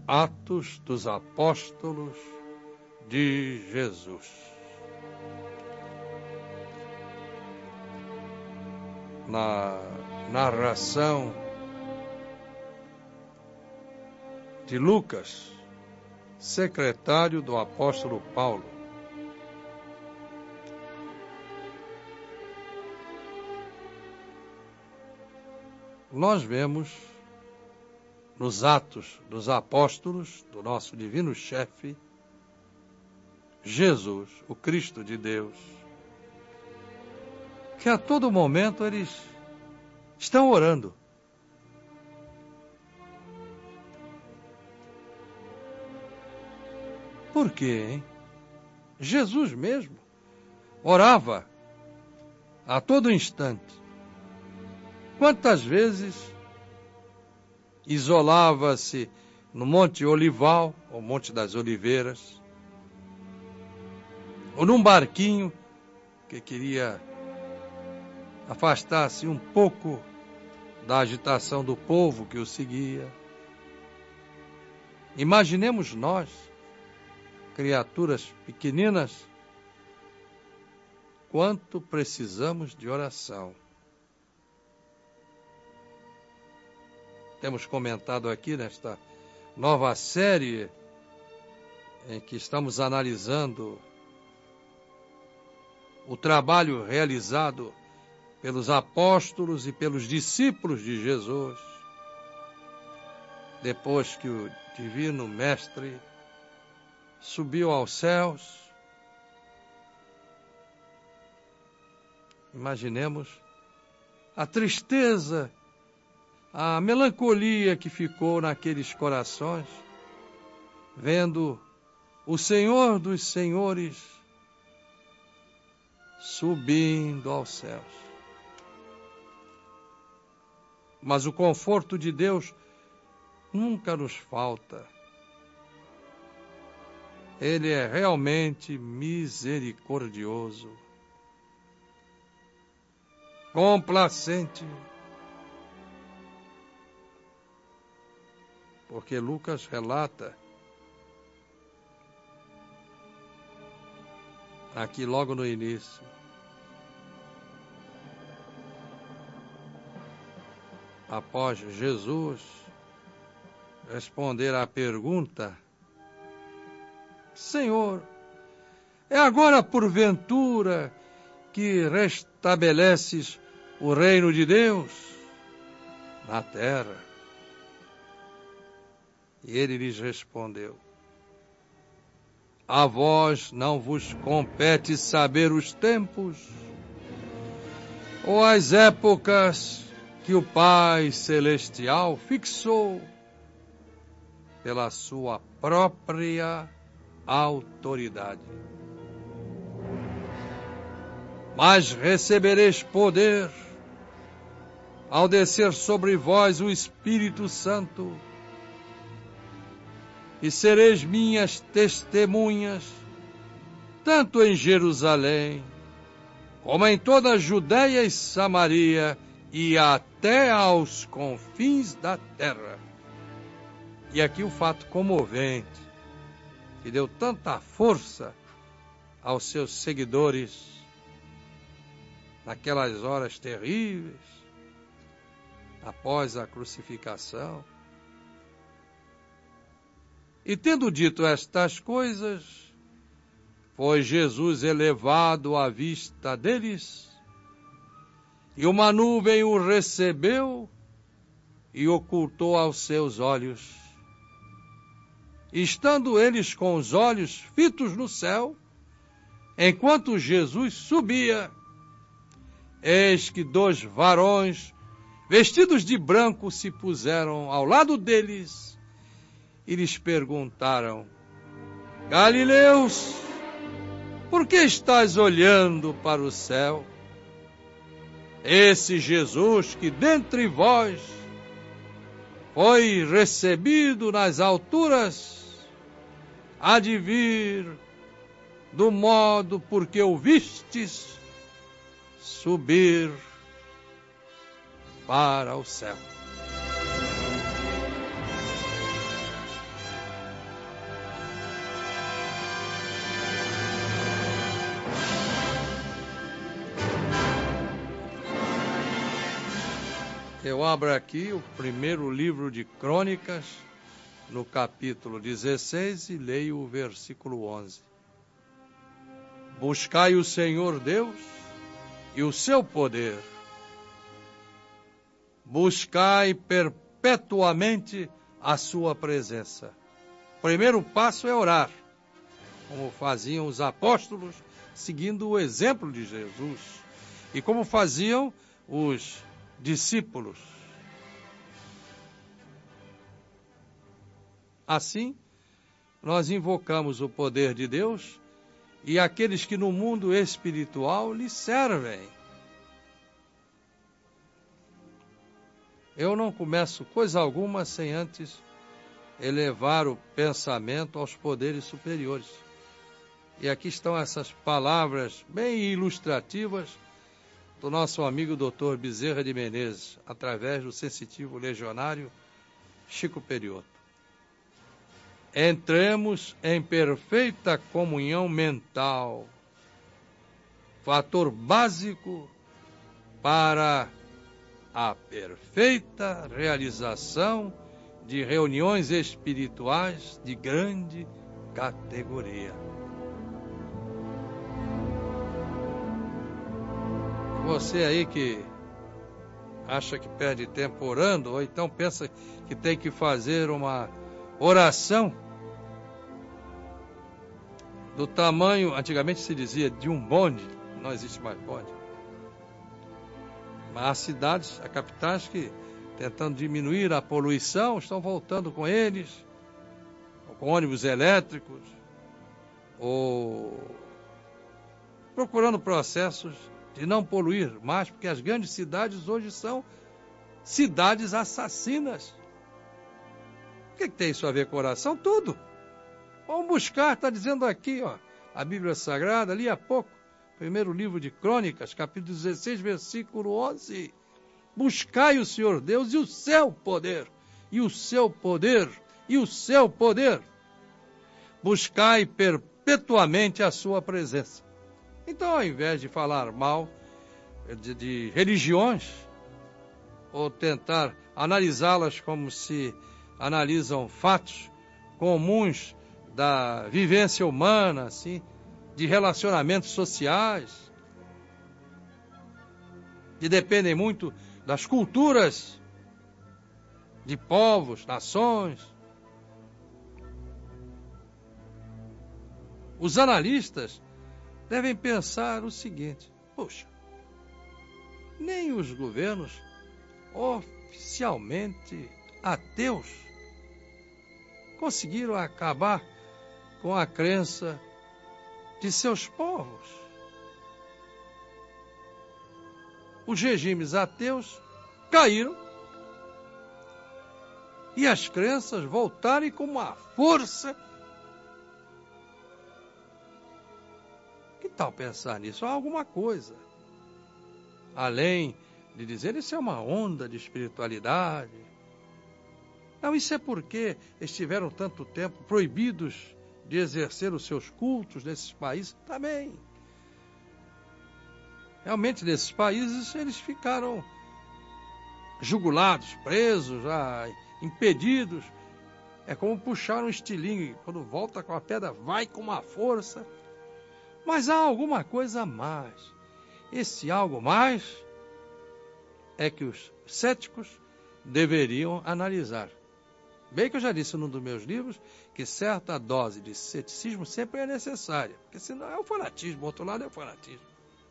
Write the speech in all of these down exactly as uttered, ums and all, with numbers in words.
Atos dos Apóstolos de Jesus. Na narração de Lucas, secretário do apóstolo Paulo, nós vemos nos Atos dos Apóstolos, do nosso divino chefe, Jesus, o Cristo de Deus, que a todo momento eles estão orando. Por quê, hein? Jesus mesmo orava a todo instante. Quantas vezes isolava-se no Monte Olival, ou Monte das Oliveiras, ou num barquinho que queria afastar-se um pouco da agitação do povo que o seguia. Imaginemos nós, criaturas pequeninas, quanto precisamos de oração. Temos comentado aqui nesta nova série em que estamos analisando o trabalho realizado pelos apóstolos e pelos discípulos de Jesus, depois que o divino mestre subiu aos céus. Imaginemos a tristeza, a melancolia que ficou naqueles corações, vendo o Senhor dos Senhores subindo aos céus. Mas o conforto de Deus nunca nos falta. Ele é realmente misericordioso, complacente, porque Lucas relata aqui logo no início, após Jesus responder à pergunta: Senhor, é agora porventura que restabeleces o reino de Deus na terra? E ele lhes respondeu: a vós não vos compete saber os tempos ou as épocas que o Pai Celestial fixou pela sua própria autoridade. Mas recebereis poder ao descer sobre vós o Espírito Santo, e sereis minhas testemunhas, tanto em Jerusalém, como em toda a Judeia e Samaria, e até aos confins da terra. E aqui o fato comovente, que deu tanta força aos seus seguidores naquelas horas terríveis, após a crucificação. E tendo dito estas coisas, foi Jesus elevado à vista deles, e uma nuvem o recebeu e ocultou aos seus olhos. Estando eles com os olhos fitos no céu, enquanto Jesus subia, eis que dois varões, vestidos de branco, se puseram ao lado deles e lhes perguntaram: Galileus, por que estáis olhando para o céu? Esse Jesus que dentre vós foi recebido nas alturas, há de vir do modo por que o vistes subir para o céu. Eu abro aqui o primeiro livro de Crônicas, no capítulo dezesseis, e leio o versículo onze. Buscai o Senhor Deus e o seu poder. Buscai perpetuamente a sua presença. O primeiro passo é orar, como faziam os apóstolos, seguindo o exemplo de Jesus, e como faziam os discípulos. Assim, nós invocamos o poder de Deus e aqueles que no mundo espiritual lhe servem. Eu não começo coisa alguma sem antes elevar o pensamento aos poderes superiores. E aqui estão essas palavras bem ilustrativas do nosso amigo doutor Bezerra de Menezes, através do sensitivo legionário Chico Perioto. Entremos em perfeita comunhão mental, fator básico para a perfeita realização de reuniões espirituais de grande categoria. Você aí que acha que perde tempo orando, ou então pensa que tem que fazer uma oração do tamanho, antigamente se dizia, de um bonde, não existe mais bonde. Mas há cidades, há capitais que, tentando diminuir a poluição, estão voltando com eles, ou com ônibus elétricos, ou procurando processos de não poluir mais, porque as grandes cidades hoje são cidades assassinas. O que, que tem isso a ver com oração? Tudo. Vamos buscar, está dizendo aqui, ó, a Bíblia Sagrada, ali há pouco, primeiro livro de Crônicas, capítulo dezesseis, versículo onze. Buscai o Senhor Deus e o seu poder, e o seu poder, e o seu poder. Buscai perpetuamente a sua presença. Então, ao invés de falar mal de, de religiões, ou tentar analisá-las como se analisam fatos comuns da vivência humana, assim, de relacionamentos sociais, que dependem muito das culturas de povos, nações. Os analistas devem pensar o seguinte: poxa, nem os governos oficialmente ateus conseguiram acabar com a crença de seus povos. Os regimes ateus caíram e as crenças voltaram com uma força. Que tal pensar nisso? Há alguma coisa. Além de dizer, isso é uma onda de espiritualidade. Não, isso é porque estiveram tanto tempo proibidos de exercer os seus cultos nesses países também. Realmente, nesses países, eles ficaram jugulados, presos, ah, impedidos. É como puxar um estilingue. Quando volta com a pedra, vai com uma força. Mas há alguma coisa a mais. Esse algo mais é que os céticos deveriam analisar. Bem que eu já disse num dos meus livros que certa dose de ceticismo sempre é necessária, porque senão é o fanatismo, o outro lado é o fanatismo.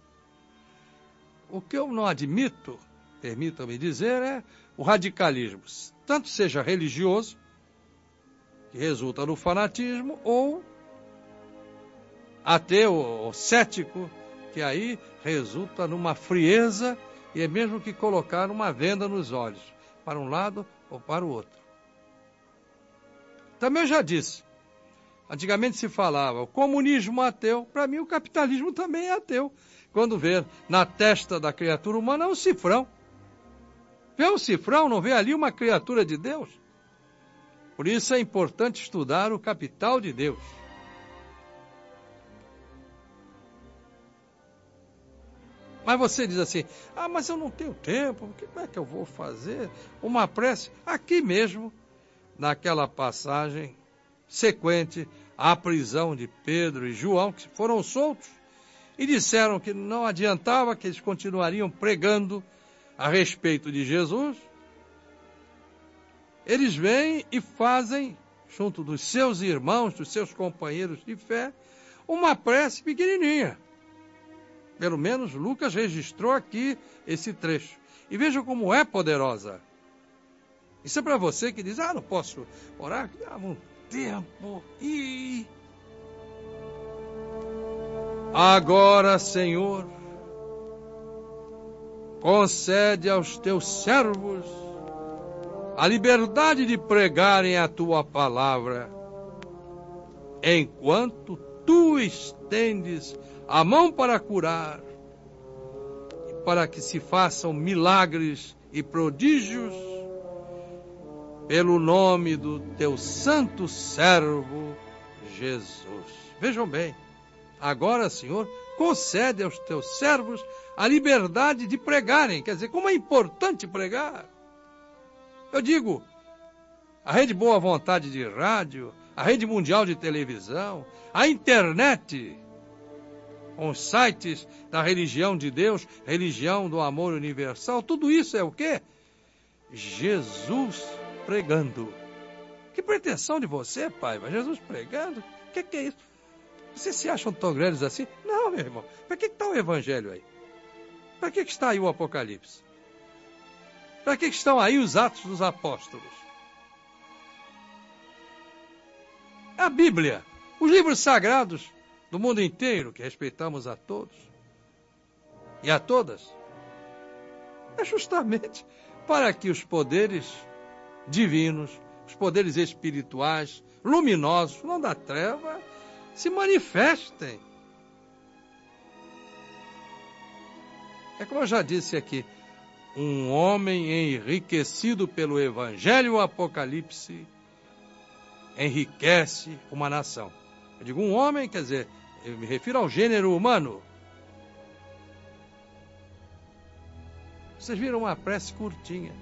O que eu não admito, permitam-me dizer, é o radicalismo, tanto seja religioso, que resulta no fanatismo, ou ateu ou cético, que aí resulta numa frieza e é mesmo que colocar uma venda nos olhos, para um lado ou para o outro. Também eu já disse, antigamente se falava o comunismo ateu, para mim o capitalismo também é ateu. Quando vê na testa da criatura humana é um cifrão. Vê um cifrão, não vê ali uma criatura de Deus? Por isso é importante estudar o capital de Deus. Mas você diz assim, ah, mas eu não tenho tempo, como é que eu vou fazer uma prece? Aqui mesmo, naquela passagem sequente à prisão de Pedro e João, que foram soltos, e disseram que não adiantava, que eles continuariam pregando a respeito de Jesus. Eles vêm e fazem, junto dos seus irmãos, dos seus companheiros de fé, uma prece pequenininha. Pelo menos Lucas registrou aqui esse trecho. E veja como é poderosa. Isso é para você que diz, ah, não posso orar, dá um tempo. E agora, Senhor, concede aos teus servos a liberdade de pregarem a tua palavra, enquanto tu estendes a mão para curar, e para que se façam milagres e prodígios, pelo nome do teu santo servo Jesus. Vejam bem, agora, Senhor, concede aos teus servos a liberdade de pregarem. Quer dizer, como é importante pregar. Eu digo, a Rede Boa Vontade de rádio, a Rede Mundial de televisão, a internet, os sites da religião de Deus, religião do amor universal, tudo isso é o quê? Jesus pregando. Que pretensão de você, pai? Jesus pregando? O que, que é isso? Vocês se acham tão grandes assim? Não, meu irmão. Para que está o evangelho aí? Para que está aí o Apocalipse? Para que estão aí os Atos dos Apóstolos? A Bíblia, os livros sagrados do mundo inteiro, que respeitamos a todos e a todas, é justamente para que os poderes divinos, os poderes espirituais, luminosos, não da treva, se manifestem. É como eu já disse aqui, um homem enriquecido pelo Evangelho, o Apocalipse, enriquece uma nação. Eu digo um homem, quer dizer, eu me refiro ao gênero humano. Vocês viram uma prece curtinha.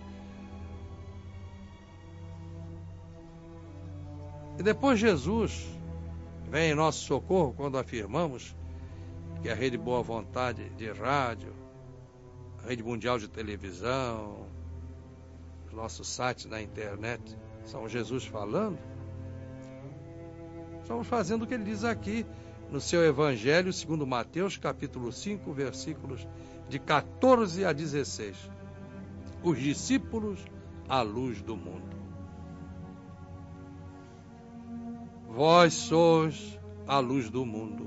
E depois Jesus vem em nosso socorro quando afirmamos que a Rede Boa Vontade de rádio, a Rede Mundial de televisão, os nossos sites na internet, são Jesus falando. Estamos fazendo o que ele diz aqui no seu Evangelho, segundo Mateus, capítulo cinco, versículos de quatorze a dezesseis. Os discípulos à luz do mundo. Vós sois a luz do mundo.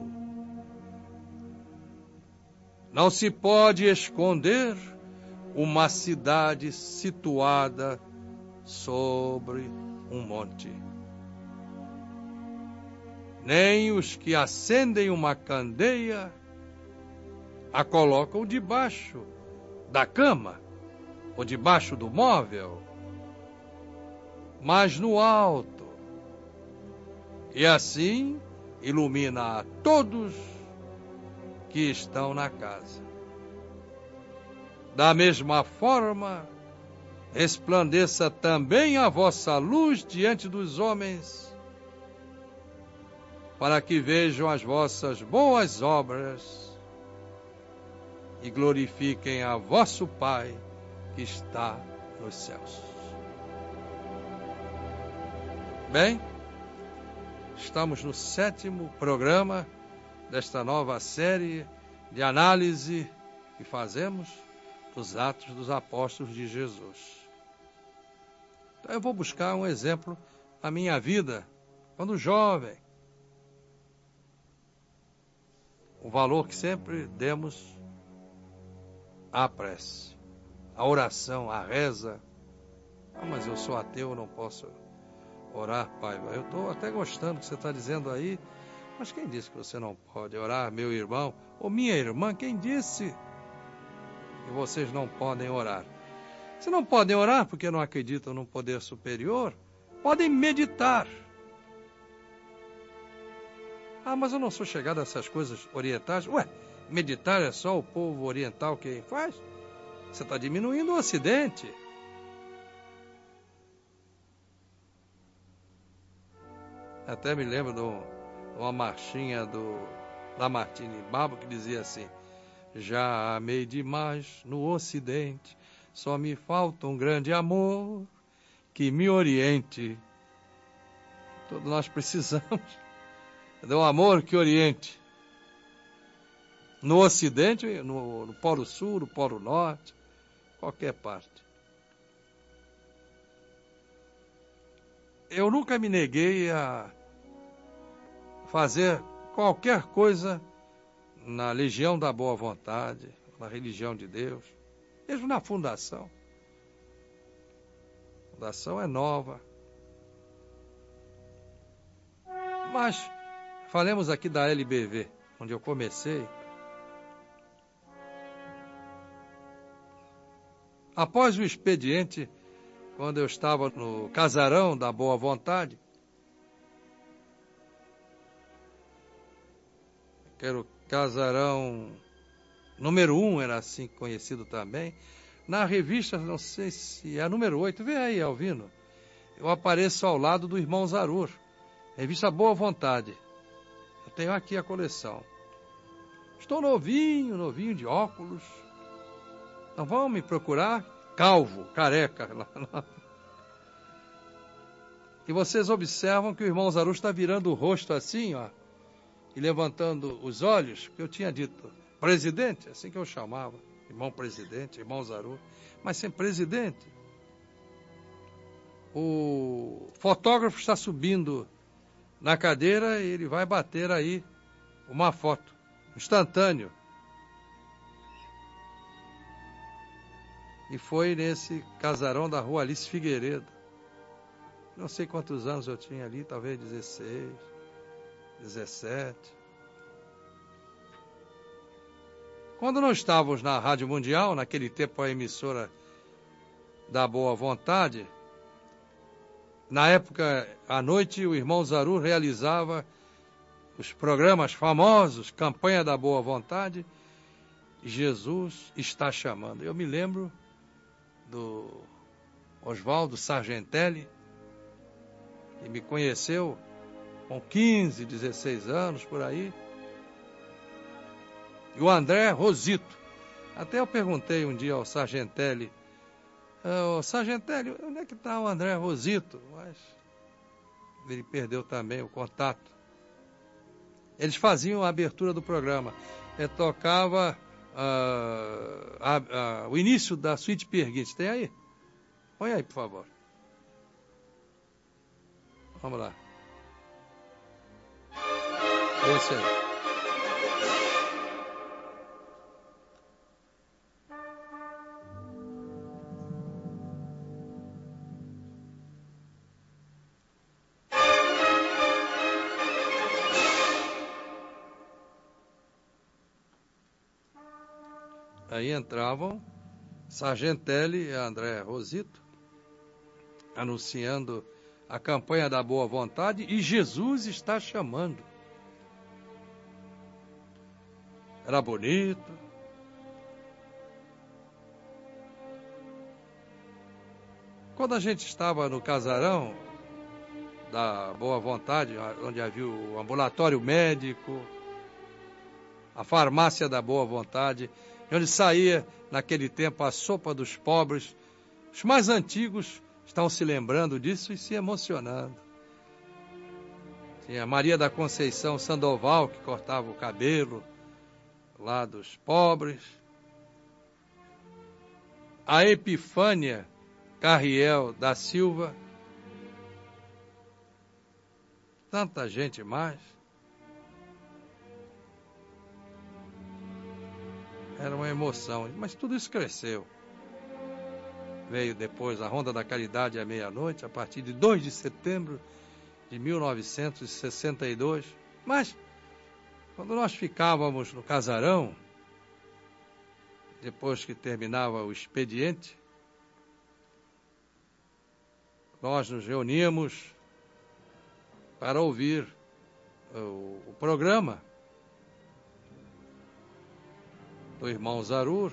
Não se pode esconder uma cidade situada sobre um monte. Nem os que acendem uma candeia a colocam debaixo da cama ou debaixo do móvel, mas no alto, e assim ilumina a todos que estão na casa. Da mesma forma, resplandeça também a vossa luz diante dos homens, para que vejam as vossas boas obras e glorifiquem a vosso Pai que está nos céus. Bem, estamos no sétimo programa desta nova série de análise que fazemos dos Atos dos Apóstolos de Jesus. Então eu vou buscar um exemplo na minha vida, quando jovem. O valor que sempre demos à prece, à oração, à reza. Ah, mas eu sou ateu, eu não posso orar, pai. Eu estou até gostando do que você está dizendo aí, mas quem disse que você não pode orar, meu irmão ou minha irmã? Quem disse que vocês não podem orar? Se não podem orar porque não acreditam num poder superior, podem meditar. Ah, mas eu não sou chegado a essas coisas orientais. Ué, meditar é só o povo oriental que faz. Você está diminuindo o Ocidente. Até me lembro de, um, de uma marchinha do Lamartine Babo que dizia assim: já amei demais no Ocidente, só me falta um grande amor que me oriente. Todos nós precisamos de um amor que oriente. No Ocidente, no, no Polo Sul, no Polo Norte, qualquer parte. Eu nunca me neguei a fazer qualquer coisa na Legião da Boa Vontade, na religião de Deus, mesmo na fundação. A fundação é nova. Mas falemos aqui da L B V, onde eu comecei. Após o expediente, quando eu estava no casarão da Boa Vontade, que era o casarão número um, era assim conhecido também, na revista, não sei se é a número oito, vê aí, Alvino, eu apareço ao lado do irmão Zarur, revista Boa Vontade. Eu tenho aqui a coleção. Estou novinho, novinho de óculos. Não vão me procurar calvo, careca. E vocês observam que o irmão Zarur está virando o rosto assim, ó, e levantando os olhos, que eu tinha dito, presidente, assim que eu chamava, irmão presidente, irmão Zarur, mas sem presidente. O fotógrafo está subindo na cadeira e ele vai bater aí uma foto, instantâneo. E foi nesse casarão da rua Alice Figueiredo. Não sei quantos anos eu tinha ali, talvez dezesseis, dezessete. Quando nós estávamos na Rádio Mundial, naquele tempo a emissora da Boa Vontade, na época, à noite, o irmão Zarur realizava os programas famosos, Campanha da Boa Vontade, Jesus está chamando. Eu me lembro do Oswaldo Sargentelli, que me conheceu com quinze, dezesseis anos, por aí. E o André Rosito. Até eu perguntei um dia ao Sargentelli, ô oh, Sargentelli, onde é que está o André Rosito? Mas ele perdeu também o contato. Eles faziam a abertura do programa. Eu tocava uh, a, a, o início da Suíte Peer Gynt. Tem aí? Põe aí, por favor. Vamos lá. Esse aí. Aí entravam Sargentelli e André Rosito, anunciando a campanha da Boa Vontade e Jesus está chamando. Era bonito. Quando a gente estava no casarão da Boa Vontade, onde havia o ambulatório médico, a farmácia da Boa Vontade, onde saía, naquele tempo, a sopa dos pobres. Os mais antigos estão se lembrando disso e se emocionando. Tinha Maria da Conceição Sandoval, que cortava o cabelo lá dos pobres. A Epifânia Carriel da Silva. Tanta gente mais. Era uma emoção, mas tudo isso cresceu. Veio depois a Ronda da Caridade à meia-noite, a partir de dois de setembro de mil novecentos e sessenta e dois. Mas, quando nós ficávamos no casarão, depois que terminava o expediente, nós nos reuníamos para ouvir o, o programa. do irmão Zarur.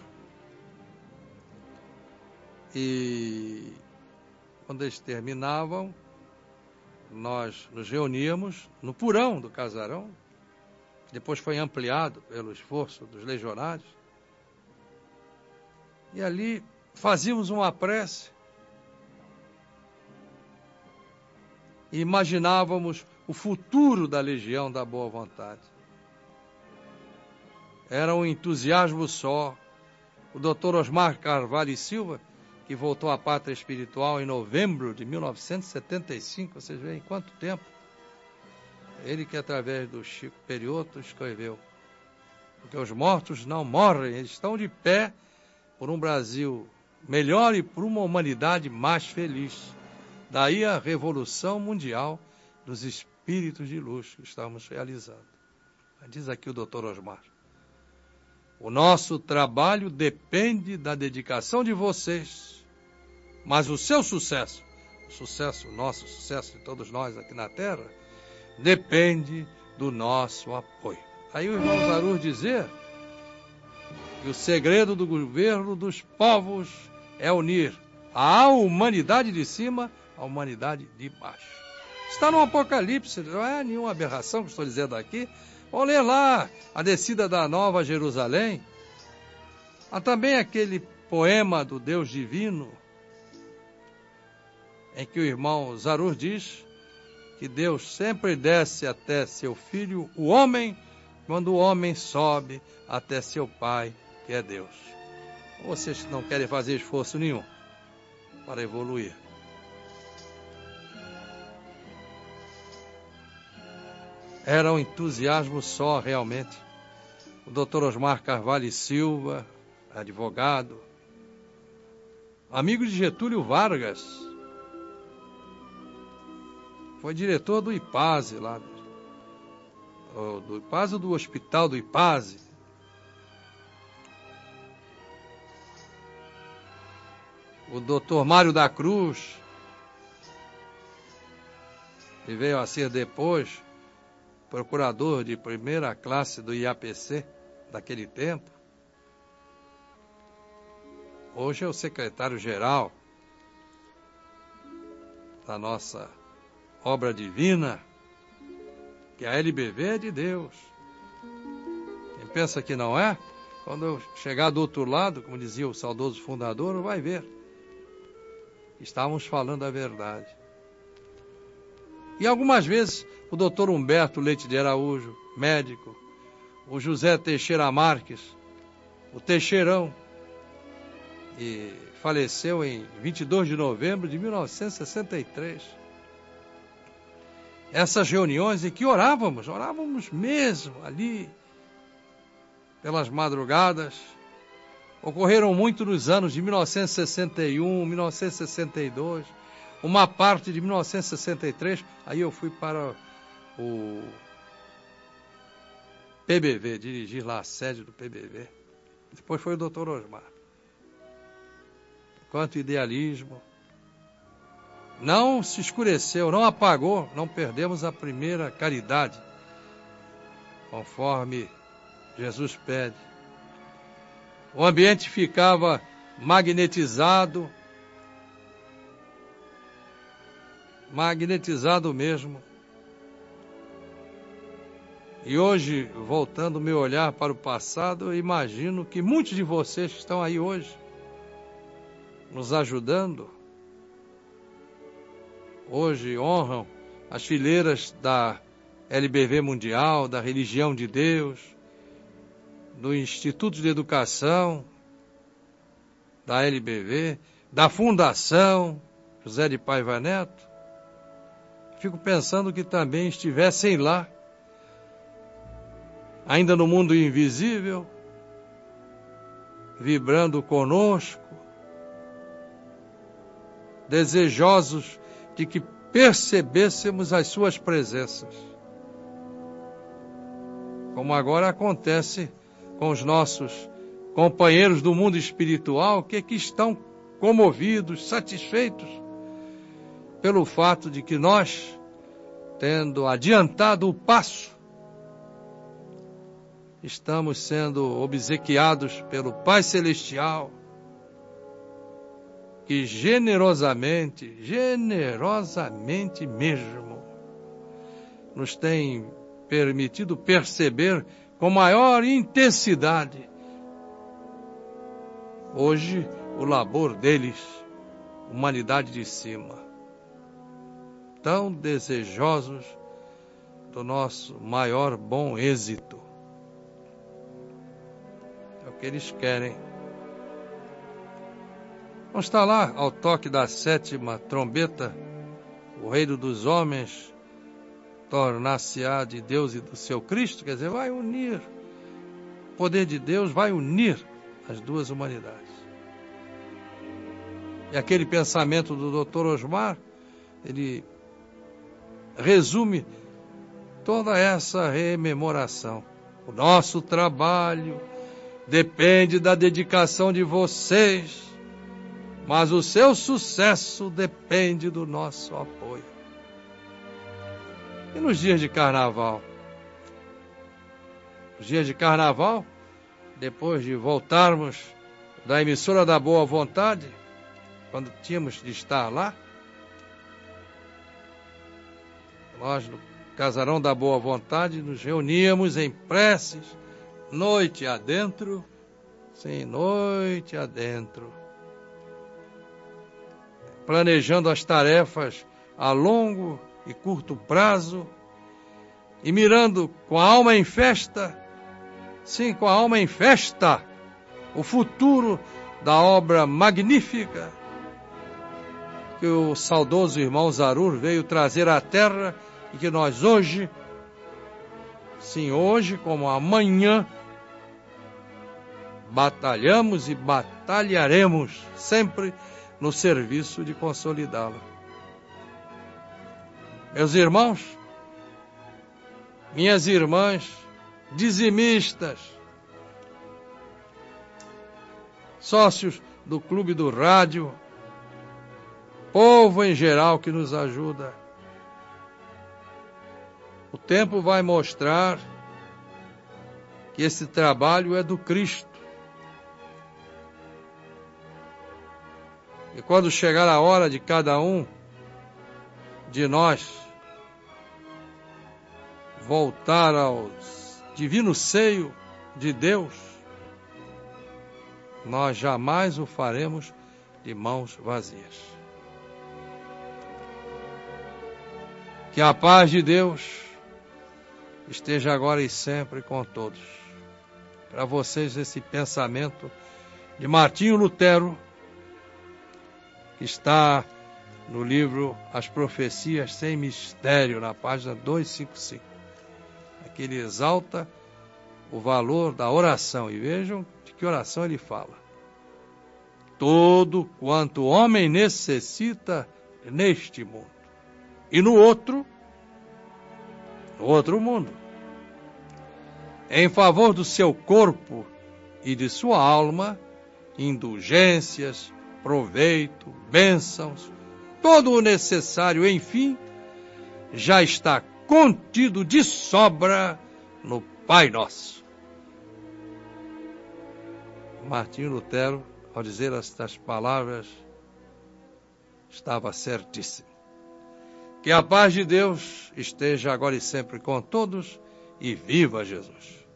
E quando eles terminavam, nós nos reuníamos no porão do casarão. Depois foi ampliado pelo esforço dos legionários. E ali fazíamos uma prece. E imaginávamos o futuro da Legião da Boa Vontade. Era um entusiasmo só. O doutor Osmar Carvalho e Silva, que voltou à pátria espiritual em novembro de mil novecentos e setenta e cinco, vocês veem quanto tempo. Ele que, através do Chico Perioto, escreveu: porque os mortos não morrem, eles estão de pé por um Brasil melhor e por uma humanidade mais feliz. Daí a revolução mundial dos espíritos de luz que estamos realizando. Diz aqui o doutor Osmar: o nosso trabalho depende da dedicação de vocês, mas o seu sucesso, o sucesso, o nosso sucesso de todos nós aqui na Terra, depende do nosso apoio. Aí o irmão Zarur dizer que o segredo do governo dos povos é unir a humanidade de cima à humanidade de baixo. Está no Apocalipse, não é nenhuma aberração que estou dizendo aqui. Vamos ler lá a descida da Nova Jerusalém. Há também aquele poema do Deus Divino, em que o irmão Zarur diz que Deus sempre desce até seu filho, o homem, quando o homem sobe até seu pai, que é Deus. Vocês não querem fazer esforço nenhum para evoluir. Era um entusiasmo só, realmente. O doutor Osmar Carvalho e Silva, advogado, amigo de Getúlio Vargas, foi diretor do IPASE, lá, do, do IPASE ou do Hospital do IPASE. O doutor Mário da Cruz, que veio a ser depois procurador de primeira classe do I A P C, daquele tempo. Hoje é o secretário-geral da nossa obra divina, que a L B V é de Deus. Quem pensa que não é, quando eu chegar do outro lado, como dizia o saudoso fundador, vai ver. Estávamos falando a verdade. E algumas vezes o doutor Humberto Leite de Araújo, médico, o José Teixeira Marques, o Teixeirão, e faleceu em vinte e dois de novembro de mil novecentos e sessenta e três. Essas reuniões em que orávamos, orávamos mesmo ali, pelas madrugadas, ocorreram muito nos anos de mil novecentos e sessenta e um, mil novecentos e sessenta e dois, uma parte de mil novecentos e sessenta e três, aí eu fui para o P B V, dirigir lá a sede do P B V. Depois foi o doutor Osmar. Quanto idealismo. Não se escureceu, não apagou, não perdemos a primeira caridade, conforme Jesus pede. O ambiente ficava magnetizado, magnetizado mesmo. E hoje, voltando o meu olhar para o passado, eu imagino que muitos de vocês que estão aí hoje, nos ajudando, hoje honram as fileiras da L B V Mundial, da Religião de Deus, do Instituto de Educação, da L B V, da Fundação José de Paiva Neto. Fico pensando que também estivessem lá, ainda no mundo invisível, vibrando conosco, desejosos de que percebêssemos as suas presenças. Como agora acontece com os nossos companheiros do mundo espiritual, que, que estão comovidos, satisfeitos pelo fato de que nós, tendo adiantado o passo, estamos sendo obsequiados pelo Pai Celestial, que generosamente, generosamente mesmo, nos tem permitido perceber com maior intensidade hoje o labor deles, humanidade de cima, tão desejosos do nosso maior bom êxito. É o que eles querem. Vamos estar lá ao toque da sétima trombeta, o reino dos homens tornar-se-á de Deus e do seu Cristo, quer dizer, vai unir, o poder de Deus vai unir as duas humanidades. E aquele pensamento do doutor Osmar, ele resume toda essa rememoração. O nosso trabalho depende da dedicação de vocês, mas o seu sucesso depende do nosso apoio. E nos dias de carnaval? Nos dias de carnaval, depois de voltarmos da emissora da Boa Vontade, quando tínhamos de estar lá, nós no Casarão da Boa Vontade nos reuníamos em preces, noite adentro, sim, noite adentro, planejando as tarefas a longo e curto prazo, e mirando com a alma em festa, sim, com a alma em festa, o futuro da obra magnífica que o saudoso irmão Zarur veio trazer à terra e que nós hoje, sim, hoje como amanhã, batalhamos e batalharemos sempre no serviço de consolidá-la. Meus irmãos, minhas irmãs, dizimistas, sócios do Clube do Rádio, povo em geral que nos ajuda, o tempo vai mostrar que esse trabalho é do Cristo. E quando chegar a hora de cada um de nós voltar ao divino seio de Deus, nós jamais o faremos de mãos vazias. Que a paz de Deus esteja agora e sempre com todos. Para vocês esse pensamento de Martinho Lutero, que está no livro As Profecias Sem Mistério, na página duzentos e cinquenta e cinco. Aqui ele exalta o valor da oração. E vejam de que oração ele fala. Todo quanto o homem necessita neste mundo. E no outro, no outro mundo. Em favor do seu corpo e de sua alma, indulgências, proveito, bênçãos, todo o necessário, enfim, já está contido de sobra no Pai Nosso. Martinho Lutero, ao dizer estas palavras, estava certíssimo. Que a paz de Deus esteja agora e sempre com todos, e viva Jesus!